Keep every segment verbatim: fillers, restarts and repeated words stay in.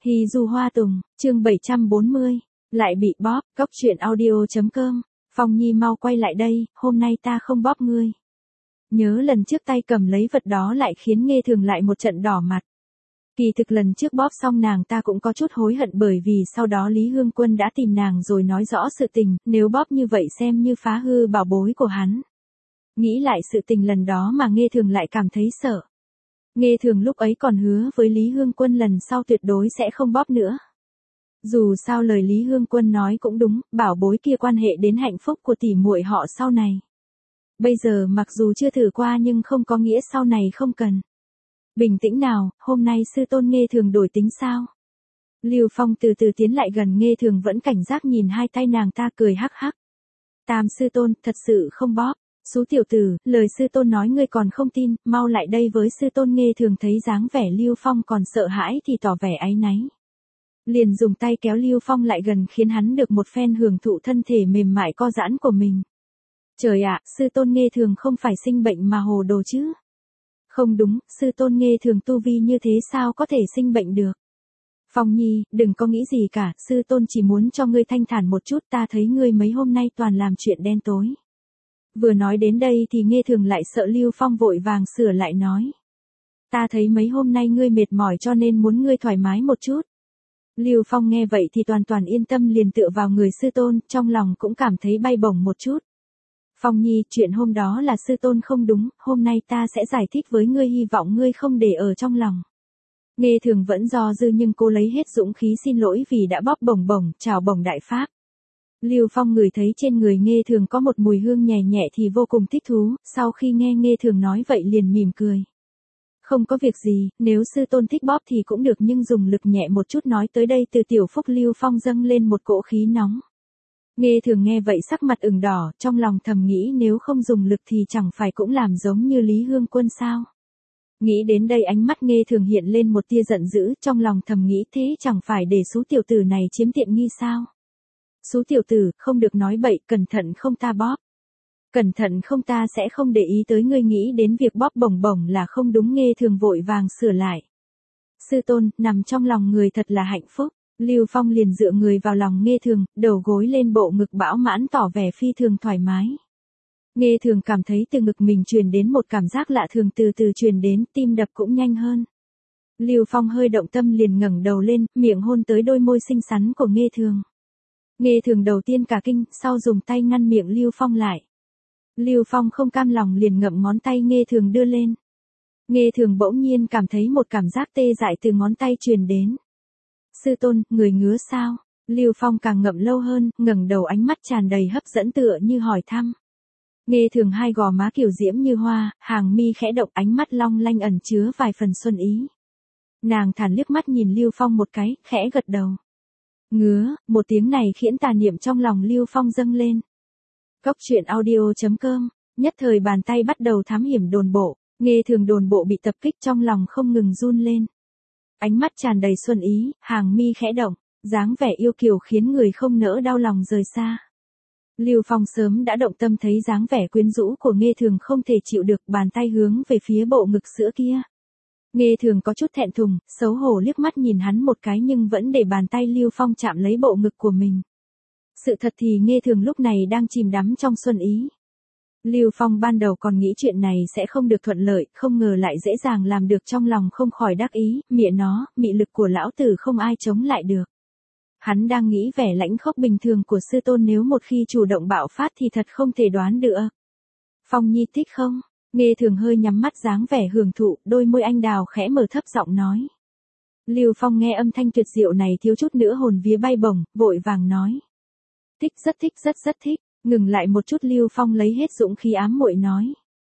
Hy du hoa tùng, chương bảy trăm bốn mươi, lại bị bóp, cốc truyện audio.com, Phong Nhi mau quay lại đây, hôm nay ta không bóp ngươi. Nhớ lần trước tay cầm lấy vật đó lại khiến Nghê Thường lại một trận đỏ mặt. Kỳ thực lần trước bóp xong nàng ta cũng có chút hối hận bởi vì sau đó Lý Hương Quân đã tìm nàng rồi nói rõ sự tình, nếu bóp như vậy xem như phá hư bảo bối của hắn. Nghĩ lại sự tình lần đó mà Nghê Thường lại cảm thấy sợ. Nghê Thường lúc ấy còn hứa với Lý Hương Quân lần sau tuyệt đối sẽ không bóp nữa. Dù sao lời Lý Hương Quân nói cũng đúng, bảo bối kia quan hệ đến hạnh phúc của tỷ muội họ sau này. Bây giờ mặc dù chưa thử qua nhưng không có nghĩa sau này không cần. Bình tĩnh nào, hôm nay sư tôn Nghê Thường đổi tính sao? Lưu Phong từ từ tiến lại gần Nghê Thường vẫn cảnh giác nhìn hai tay nàng ta cười hắc hắc. Tam sư tôn, thật sự không bóp. Sú tiểu tử, lời sư tôn nói ngươi còn không tin, mau lại đây với sư tôn. Nghê Thường thấy dáng vẻ Lưu Phong còn sợ hãi thì tỏ vẻ áy náy. Liền dùng tay kéo Lưu Phong lại gần khiến hắn được một phen hưởng thụ thân thể mềm mại co giãn của mình. Trời ạ, sư tôn Nghê Thường không phải sinh bệnh mà hồ đồ chứ? Không đúng, sư tôn Nghê Thường tu vi như thế sao có thể sinh bệnh được? Phong Nhi, đừng có nghĩ gì cả, sư tôn chỉ muốn cho ngươi thanh thản một chút, ta thấy ngươi mấy hôm nay toàn làm chuyện đen tối. Vừa nói đến đây thì Nghê Thường lại sợ Lưu Phong vội vàng sửa lại nói. Ta thấy mấy hôm nay ngươi mệt mỏi cho nên muốn ngươi thoải mái một chút. Lưu Phong nghe vậy thì toàn toàn yên tâm liền tựa vào người sư tôn, trong lòng cũng cảm thấy bay bổng một chút. Phong Nhi, chuyện hôm đó là sư tôn không đúng, hôm nay ta sẽ giải thích với ngươi, hy vọng ngươi không để ở trong lòng. Nghê Thường vẫn do dư nhưng cô lấy hết dũng khí xin lỗi vì đã bóp bổng bổng, chào bổng đại pháp. Lưu Phong ngửi thấy trên người Nghê Thường có một mùi hương nhẹ nhẹ thì vô cùng thích thú, sau khi nghe Nghê Thường nói vậy liền mỉm cười. Không có việc gì, nếu sư tôn thích bóp thì cũng được nhưng dùng lực nhẹ một chút. Nói tới đây từ tiểu phúc Lưu Phong dâng lên một cỗ khí nóng. Nghê Thường nghe vậy sắc mặt ửng đỏ, trong lòng thầm nghĩ nếu không dùng lực thì chẳng phải cũng làm giống như Lý Hương Quân sao. Nghĩ đến đây ánh mắt Nghê Thường hiện lên một tia giận dữ, trong lòng thầm nghĩ thế chẳng phải để số tiểu tử này chiếm tiện nghi sao. Sú tiểu tử, không được nói bậy, cẩn thận không ta bóp. Cẩn thận không ta sẽ không để ý tới ngươi, nghĩ đến việc bóp bổng bổng là không đúng. Nghê Thường vội vàng sửa lại. Sư tôn, nằm trong lòng người thật là hạnh phúc. Lưu Phong liền dựa người vào lòng Nghê Thường, đầu gối lên bộ ngực bão mãn tỏ vẻ phi thường thoải mái. Nghê Thường cảm thấy từ ngực mình truyền đến một cảm giác lạ thường từ từ truyền đến, tim đập cũng nhanh hơn. Lưu Phong hơi động tâm liền ngẩng đầu lên, miệng hôn tới đôi môi xinh xắn của Nghê Thường. Nghê Thường đầu tiên cả kinh, sau dùng tay ngăn miệng Lưu Phong lại. Lưu Phong không cam lòng liền ngậm ngón tay Nghê Thường đưa lên. Nghê Thường bỗng nhiên cảm thấy một cảm giác tê dại từ ngón tay truyền đến. Sư tôn, người ngứa sao? Lưu Phong càng ngậm lâu hơn, ngẩng đầu ánh mắt tràn đầy hấp dẫn tựa như hỏi thăm. Nghê Thường hai gò má kiều diễm như hoa, hàng mi khẽ động, ánh mắt long lanh ẩn chứa vài phần xuân ý. Nàng thản liếc mắt nhìn Lưu Phong một cái, khẽ gật đầu. Ngứa, một tiếng này khiến tà niệm trong lòng Lưu Phong dâng lên. Cốc truyện audio.com, nhất thời bàn tay bắt đầu thám hiểm đồn bộ, Nghê Thường đồn bộ bị tập kích trong lòng không ngừng run lên. Ánh mắt tràn đầy xuân ý, hàng mi khẽ động, dáng vẻ yêu kiều khiến người không nỡ đau lòng rời xa. Lưu Phong sớm đã động tâm thấy dáng vẻ quyến rũ của Nghê Thường không thể chịu được, bàn tay hướng về phía bộ ngực sữa kia. Nghê Thường có chút thẹn thùng, xấu hổ liếc mắt nhìn hắn một cái nhưng vẫn để bàn tay Lưu Phong chạm lấy bộ ngực của mình. Sự thật thì Nghê Thường lúc này đang chìm đắm trong xuân ý. Lưu Phong ban đầu còn nghĩ chuyện này sẽ không được thuận lợi, không ngờ lại dễ dàng làm được, trong lòng không khỏi đắc ý, mẹ nó, mị lực của lão tử không ai chống lại được. Hắn đang nghĩ vẻ lãnh khốc bình thường của sư tôn nếu một khi chủ động bạo phát thì thật không thể đoán được. Phong Nhi thích không? Nghê Thường hơi nhắm mắt dáng vẻ hưởng thụ, đôi môi anh đào khẽ mở thấp giọng nói. Lưu Phong nghe âm thanh tuyệt diệu này thiếu chút nữa hồn vía bay bổng, vội vàng nói. Thích, rất thích, rất rất thích. Ngừng lại một chút Lưu Phong lấy hết dũng khí ám muội nói.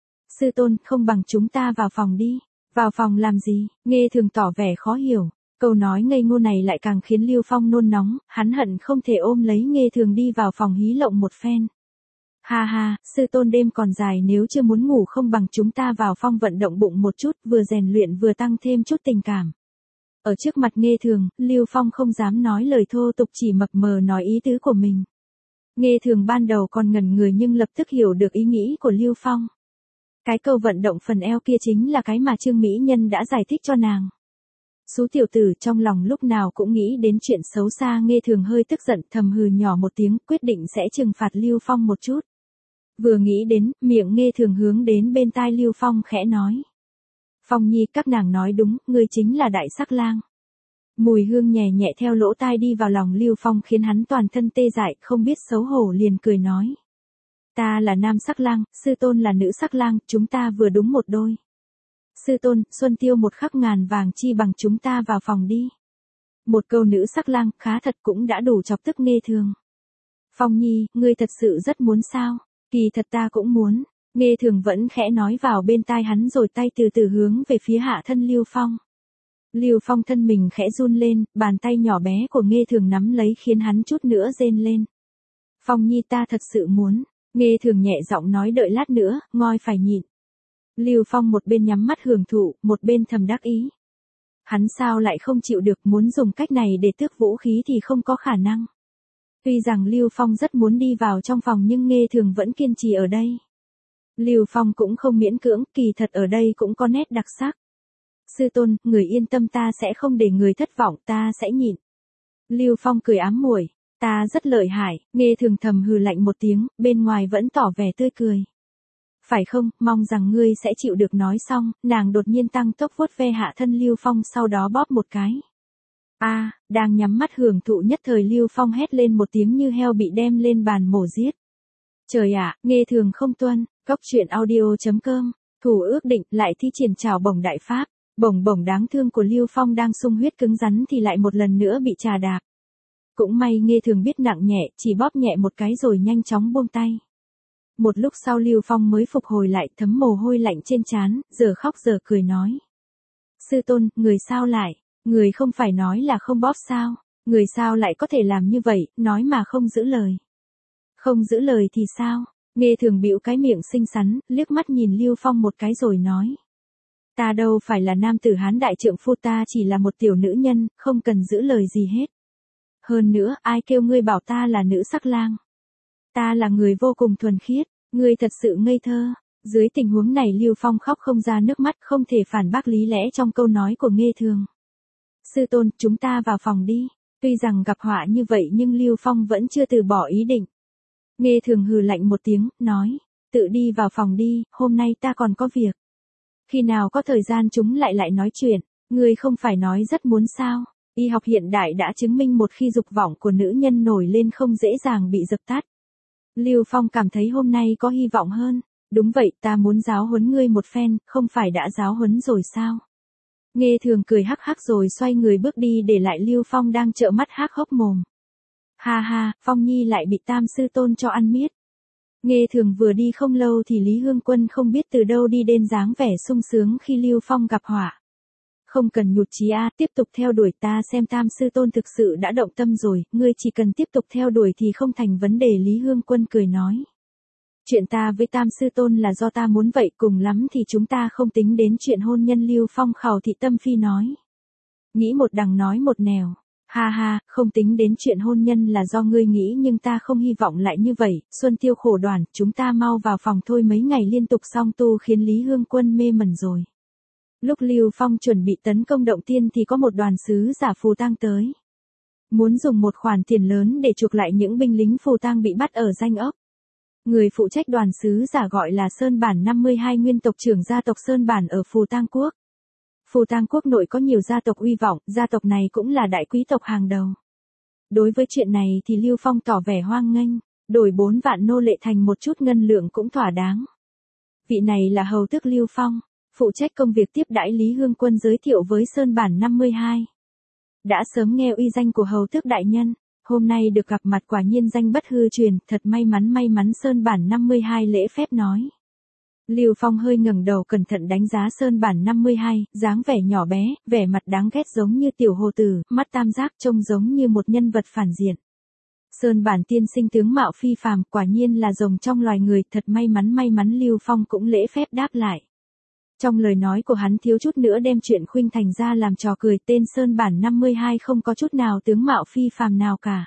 Sư tôn, không bằng chúng ta vào phòng đi. Vào phòng làm gì? Nghê Thường tỏ vẻ khó hiểu. Câu nói ngây ngô này lại càng khiến Lưu Phong nôn nóng, hắn hận không thể ôm lấy Nghê Thường đi vào phòng hí lộng một phen. Ha ha, sư tôn đêm còn dài, nếu chưa muốn ngủ không bằng chúng ta vào phòng vận động bụng một chút, vừa rèn luyện vừa tăng thêm chút tình cảm. Ở trước mặt Nghê Thường, Lưu Phong không dám nói lời thô tục, chỉ mập mờ nói ý tứ của mình. Nghê Thường ban đầu còn ngẩn người nhưng lập tức hiểu được ý nghĩ của Lưu Phong. Cái câu vận động phần eo kia chính là cái mà Trương Mỹ Nhân đã giải thích cho nàng. Số tiểu tử trong lòng lúc nào cũng nghĩ đến chuyện xấu xa. Nghe Thường hơi tức giận, thầm hừ nhỏ một tiếng, quyết định sẽ trừng phạt Lưu Phong một chút. Vừa nghĩ đến, miệng Nghe Thường hướng đến bên tai Lưu Phong khẽ nói. Phong Nhi, các nàng nói đúng, ngươi chính là đại sắc lang. Mùi hương nhẹ nhẹ theo lỗ tai đi vào lòng Lưu Phong khiến hắn toàn thân tê dại, không biết xấu hổ liền cười nói. Ta là nam sắc lang, sư tôn là nữ sắc lang, chúng ta vừa đúng một đôi. Sư tôn, xuân tiêu một khắc ngàn vàng chi bằng, chúng ta vào phòng đi. Một câu nữ sắc lang, khá thật cũng đã đủ chọc tức Nghe Thường. Phong Nhi, ngươi thật sự rất muốn sao? Kỳ thật ta cũng muốn. Nghe Thường vẫn khẽ nói vào bên tai hắn rồi tay từ từ hướng về phía hạ thân Lưu Phong. Lưu Phong thân mình khẽ run lên, bàn tay nhỏ bé của Nghe Thường nắm lấy khiến hắn chút nữa rên lên. Phong Nhi, ta thật sự muốn. Nghe Thường nhẹ giọng nói, đợi lát nữa, ngoi phải nhịn. Lưu Phong một bên nhắm mắt hưởng thụ, một bên thầm đắc ý. Hắn sao lại không chịu được, muốn dùng cách này để tước vũ khí thì không có khả năng. Tuy rằng Lưu Phong rất muốn đi vào trong phòng nhưng Nghe Thường vẫn kiên trì ở đây. Lưu Phong cũng không miễn cưỡng, kỳ thật ở đây cũng có nét đặc sắc. Sư tôn, người yên tâm, ta sẽ không để người thất vọng, ta sẽ nhịn. Lưu Phong cười ám muội, ta rất lợi hại. Nghe Thường thầm hừ lạnh một tiếng, bên ngoài vẫn tỏ vẻ tươi cười. Phải không, mong rằng ngươi sẽ chịu được. Nói xong, nàng đột nhiên tăng tốc vuốt ve hạ thân Lưu Phong, sau đó bóp một cái. A, à, đang nhắm mắt hưởng thụ nhất thời Lưu Phong hét lên một tiếng như heo bị đem lên bàn mổ giết. Trời ạ, à, Nghe Thường không tuân. Góc truyện audio chấm com, thủ ước định lại thi triển trảo bổng đại pháp. Bổng bổng đáng thương của Lưu Phong đang sung huyết cứng rắn thì lại một lần nữa bị trà đạp. Cũng may Nghe Thường biết nặng nhẹ, chỉ bóp nhẹ một cái rồi nhanh chóng buông tay. Một lúc sau Lưu Phong mới phục hồi lại, thấm mồ hôi lạnh trên trán, giờ khóc giờ cười nói. Sư tôn, người sao lại, người không phải nói là không bóp sao, người sao lại có thể làm như vậy, nói mà không giữ lời. Không giữ lời thì sao? Nghe Thường bĩu cái miệng xinh xắn, liếc mắt nhìn Lưu Phong một cái rồi nói. Ta đâu phải là nam tử Hán đại trượng phu, ta chỉ là một tiểu nữ nhân, không cần giữ lời gì hết. Hơn nữa, ai kêu ngươi bảo ta là nữ sắc lang? Ta là người vô cùng thuần khiết, ngươi thật sự ngây thơ. Dưới tình huống này Lưu Phong khóc không ra nước mắt, không thể phản bác lý lẽ trong câu nói của Nghe Thường. Sư tôn, chúng ta vào phòng đi. Tuy rằng gặp họa như vậy nhưng Lưu Phong vẫn chưa từ bỏ ý định. Nghe Thường hừ lạnh một tiếng, nói. Tự đi vào phòng đi, hôm nay ta còn có việc. Khi nào có thời gian chúng lại lại nói chuyện, ngươi không phải nói rất muốn sao? Y học hiện đại đã chứng minh một khi dục vọng của nữ nhân nổi lên không dễ dàng bị dập tắt. Lưu Phong cảm thấy hôm nay có hy vọng hơn. Đúng vậy, ta muốn giáo huấn ngươi một phen, không phải đã giáo huấn rồi sao? Nghe Thường cười hắc hắc rồi xoay người bước đi để lại Lưu Phong đang trợn mắt há hốc mồm. Ha ha, Phong Nhi lại bị Tam sư tôn cho ăn miết. Nghe Thường vừa đi không lâu thì Lý Hương Quân không biết từ đâu đi đến dáng vẻ sung sướng khi Lưu Phong gặp họa. Không cần nhụt chí a, tiếp tục theo đuổi, ta xem Tam sư tôn thực sự đã động tâm rồi, ngươi chỉ cần tiếp tục theo đuổi thì không thành vấn đề. Lý Hương Quân cười nói. Chuyện ta với Tam sư tôn là do ta muốn vậy, cùng lắm thì chúng ta không tính đến chuyện hôn nhân. Lưu Phong khẩu thị tâm phi nói. Nghĩ một đằng nói một nẻo. Ha ha, không tính đến chuyện hôn nhân là do ngươi nghĩ nhưng ta không hy vọng lại như vậy. Xuân tiêu khổ đoàn, chúng ta mau vào phòng thôi, mấy ngày liên tục song tu khiến Lý Hương Quân mê mẩn rồi. Lúc Lưu Phong chuẩn bị tấn công động tiên thì có một đoàn sứ giả phù tang tới. Muốn dùng một khoản tiền lớn để chuộc lại những binh lính phù tang bị bắt ở Danh Ốc. Người phụ trách đoàn sứ giả gọi là Sơn Bản năm mươi hai, nguyên tộc trưởng gia tộc Sơn Bản ở Phù Tang Quốc. Phù Tang Quốc nội có nhiều gia tộc uy vọng, gia tộc này cũng là đại quý tộc hàng đầu. Đối với chuyện này thì Lưu Phong tỏ vẻ hoang nghênh, đổi bốn vạn nô lệ thành một chút ngân lượng cũng thỏa đáng. Vị này là hầu tước Lưu Phong, phụ trách công việc tiếp đãi. Lý Hương Quân giới thiệu với Sơn Bản năm mươi hai. Đã sớm nghe uy danh của hầu tước đại nhân, hôm nay được gặp mặt quả nhiên danh bất hư truyền, thật may mắn may mắn. Sơn Bản năm mươi hai lễ phép nói. Lưu Phong hơi ngẩng đầu cẩn thận đánh giá Sơn Bản năm mươi hai, dáng vẻ nhỏ bé, vẻ mặt đáng ghét giống như tiểu hồ tử, mắt tam giác trông giống như một nhân vật phản diện. Sơn Bản tiên sinh tướng mạo phi phàm, quả nhiên là rồng trong loài người, thật may mắn may mắn. Lưu Phong cũng lễ phép đáp lại. Trong lời nói của hắn thiếu chút nữa đem chuyện khuynh thành ra làm trò cười. Tên Sơn Bản năm mươi hai không có chút nào tướng mạo phi phàm nào cả.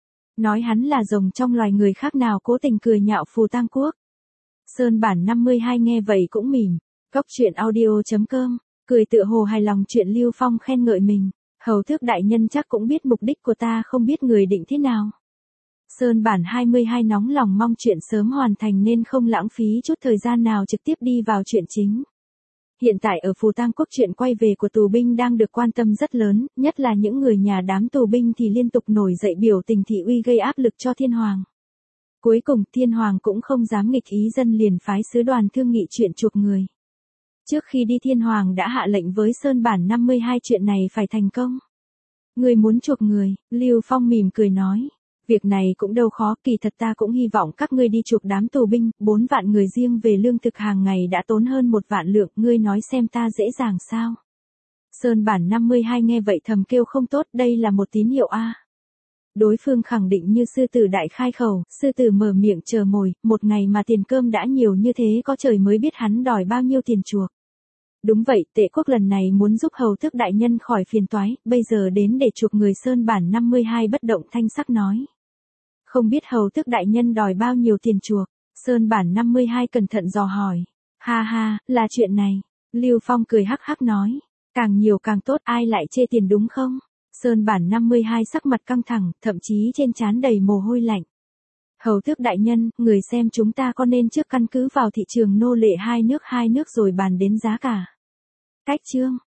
Nói hắn là rồng trong loài người khác nào cố tình cười nhạo Phù Tang Quốc. Sơn Bản năm mươi hai nghe vậy cũng mỉm. Góc truyện audio chấm com cười tựa hồ hài lòng chuyện Lưu Phong khen ngợi mình. Hầu tước đại nhân chắc cũng biết mục đích của ta, không biết người định thế nào. Sơn bản hai mươi hai nóng lòng mong chuyện sớm hoàn thành nên không lãng phí chút thời gian nào trực tiếp đi vào chuyện chính. Hiện tại ở Phù Tang Quốc chuyện quay về của tù binh đang được quan tâm rất lớn, nhất là những người nhà đám tù binh thì liên tục nổi dậy biểu tình thị uy gây áp lực cho thiên hoàng. Cuối cùng thiên hoàng cũng không dám nghịch ý dân liền phái sứ đoàn thương nghị chuyện chuộc người. Trước khi đi thiên hoàng đã hạ lệnh với Sơn bản năm mươi hai chuyện này phải thành công. Người muốn chuộc người, Lưu Phong mỉm cười nói. Việc này cũng đâu khó, kỳ thật ta cũng hy vọng các ngươi đi chuộc đám tù binh, bốn vạn người riêng về lương thực hàng ngày đã tốn hơn một vạn lượng, ngươi nói xem ta dễ dàng sao. Sơn bản năm mươi hai nghe vậy thầm kêu không tốt, đây là một tín hiệu A. Đối phương khẳng định như sư tử đại khai khẩu, sư tử mở miệng chờ mồi, một ngày mà tiền cơm đã nhiều như thế có trời mới biết hắn đòi bao nhiêu tiền chuộc. Đúng vậy, Tệ quốc lần này muốn giúp hầu tước đại nhân khỏi phiền toái, bây giờ đến để chuộc người. Sơn bản năm mươi hai bất động thanh sắc nói. Không biết hầu tước đại nhân đòi bao nhiêu tiền chuộc, Sơn bản năm mươi hai cẩn thận dò hỏi. Ha ha, là chuyện này. Lưu Phong cười hắc hắc nói. Càng nhiều càng tốt, ai lại chê tiền đúng không? Sơn bản năm mươi hai sắc mặt căng thẳng, thậm chí trên trán đầy mồ hôi lạnh. Hầu tước đại nhân, người xem chúng ta có nên trước căn cứ vào thị trường nô lệ hai nước hai nước rồi bàn đến giá cả. Cách chương.